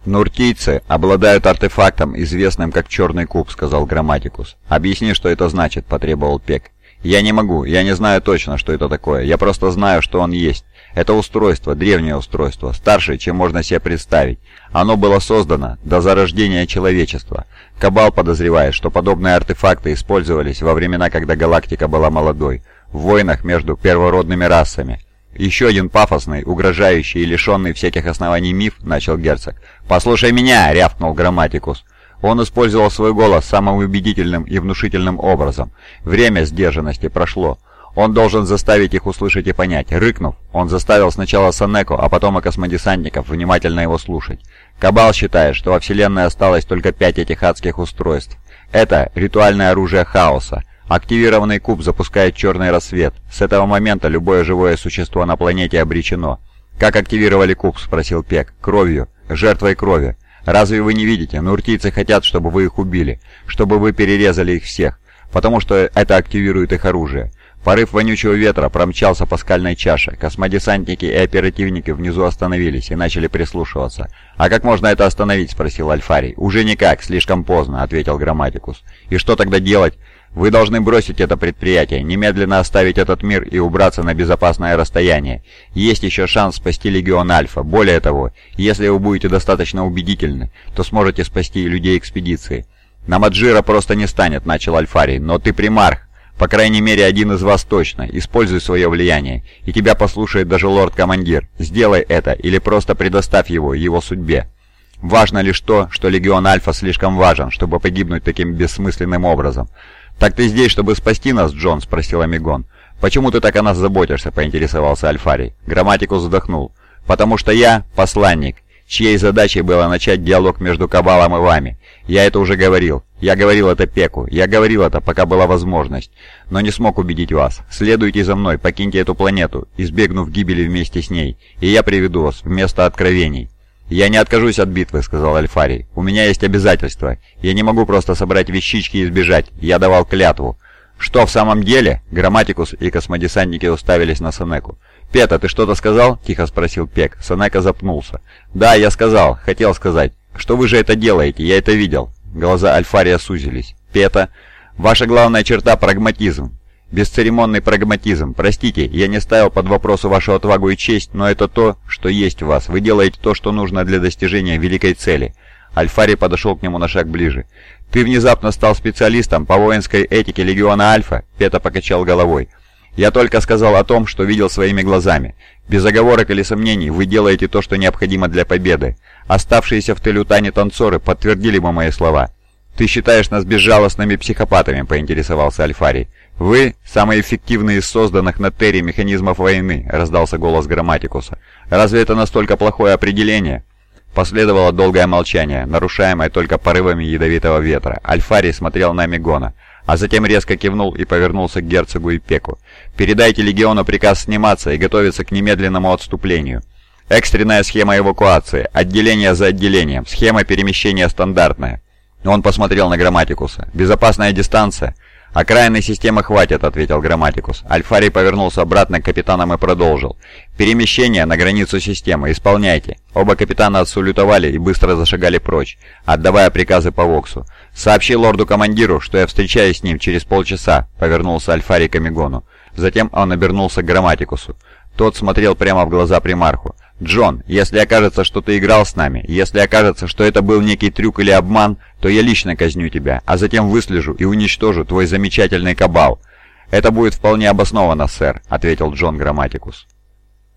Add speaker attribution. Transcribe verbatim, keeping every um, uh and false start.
Speaker 1: «Нуртийцы обладают артефактом, известным как Черный Куб», — сказал Грамматикус. «Объясни, что это значит», — потребовал Пек. «Я не могу, я не знаю точно, что это такое, я просто знаю, что он есть. Это устройство, древнее устройство, старше, чем можно себе представить. Оно было создано до зарождения человечества. Кабал подозревает, что подобные артефакты использовались во времена, когда галактика была молодой, в войнах между первородными расами». «Еще один пафосный, угрожающий и лишенный всяких оснований миф», — начал герцог. «Послушай меня!» — рявкнул Грамматикус. Он использовал свой голос самым убедительным и внушительным образом. Время сдержанности прошло. Он должен заставить их услышать и понять. Рыкнув, он заставил сначала Сенеку, а потом и космодесантников внимательно его слушать. Кабал считает, что во Вселенной осталось только пять этих адских устройств. Это ритуальное оружие хаоса. Активированный куб запускает черный рассвет. С этого момента любое живое существо на планете обречено. «Как активировали куб?» — спросил Пек. «Кровью. Жертвой крови. Разве вы не видите? Нуртийцы хотят, чтобы вы их убили. Чтобы вы перерезали их всех. Потому что это активирует их оружие». Порыв вонючего ветра промчался по скальной чаше. Космодесантники и оперативники внизу остановились и начали прислушиваться. «А как можно это остановить?» — спросил Альфарий. «Уже никак, слишком поздно», — ответил Грамматикус. «И что тогда делать?» «Вы должны бросить это предприятие, немедленно оставить этот мир и убраться на безопасное расстояние. Есть еще шанс спасти Легион Альфа. Более того, если вы будете достаточно убедительны, то сможете спасти людей экспедиции». «Намаджира просто не станет», — начал Альфарий. «Но ты примарх. По крайней мере, один из вас точно. Используй свое влияние, и тебя послушает даже лорд-командир. Сделай это, или просто предоставь его, его судьбе. Важно лишь то, что Легион Альфа слишком важен, чтобы погибнуть таким бессмысленным образом». «Так ты здесь, чтобы спасти нас, Джон?» — спросил Амигон. «Почему ты так о нас заботишься?» — поинтересовался Альфарий. Грамматикус вздохнул. «Потому что я посланник, чьей задачей было начать диалог между Кабалом и вами. Я это уже говорил. Я говорил это Пеку. Я говорил это, пока была возможность. Но не смог убедить вас. Следуйте за мной, покиньте эту планету, избегнув гибели вместе с ней, и я приведу вас в место откровений». «Я не откажусь от битвы», — сказал Альфарий. «У меня есть обязательства. Я не могу просто собрать вещички и сбежать. Я давал клятву». «Что в самом деле?» Грамматикус и космодесантники уставились на Сенеку. «Пета, ты что-то сказал?» — тихо спросил Пек. Сенека запнулся. «Да, я сказал. Хотел сказать. Что вы же это делаете? Я это видел». Глаза Альфария сузились. «Пета, ваша главная черта — прагматизм. Бесцеремонный прагматизм. Простите, я не ставил под вопрос вашу отвагу и честь, но это то, что есть в вас. Вы делаете то, что нужно для достижения великой цели». Альфарий подошел к нему на шаг ближе. «Ты внезапно стал специалистом по воинской этике Легиона Альфа?» Пета покачал головой. «Я только сказал о том, что видел своими глазами. Без оговорок или сомнений вы делаете то, что необходимо для победы. Оставшиеся в Телютане танцоры подтвердили бы мои слова». «Ты считаешь нас безжалостными психопатами?» — поинтересовался Альфарий. «Вы — самые эффективные из созданных на Терре механизмов войны», — раздался голос Грамматикуса. «Разве это настолько плохое определение?» Последовало долгое молчание, нарушаемое только порывами ядовитого ветра. Альфарий смотрел на Амигона, а затем резко кивнул и повернулся к герцогу и Пеку. «Передайте легиону приказ сниматься и готовиться к немедленному отступлению. Экстренная схема эвакуации, отделение за отделением, схема перемещения стандартная». Он посмотрел на Грамматикуса. «Безопасная дистанция?» «Окраинной системы хватит», — ответил Грамматикус. Альфарий повернулся обратно к капитанам и продолжил. «Перемещение на границу системы. Исполняйте». Оба капитана отсалютовали и быстро зашагали прочь, отдавая приказы по Воксу. «Сообщи лорду-командиру, что я встречаюсь с ним через полчаса», — повернулся Альфарий к Амигону. Затем он обернулся к Грамматикусу. Тот смотрел прямо в глаза примарху. «Джон, если окажется, что ты играл с нами, если окажется, что это был некий трюк или обман, то я лично казню тебя, а затем выслежу и уничтожу твой замечательный Кабал». «Это будет вполне обоснованно, сэр», — ответил Джон Грамматикус.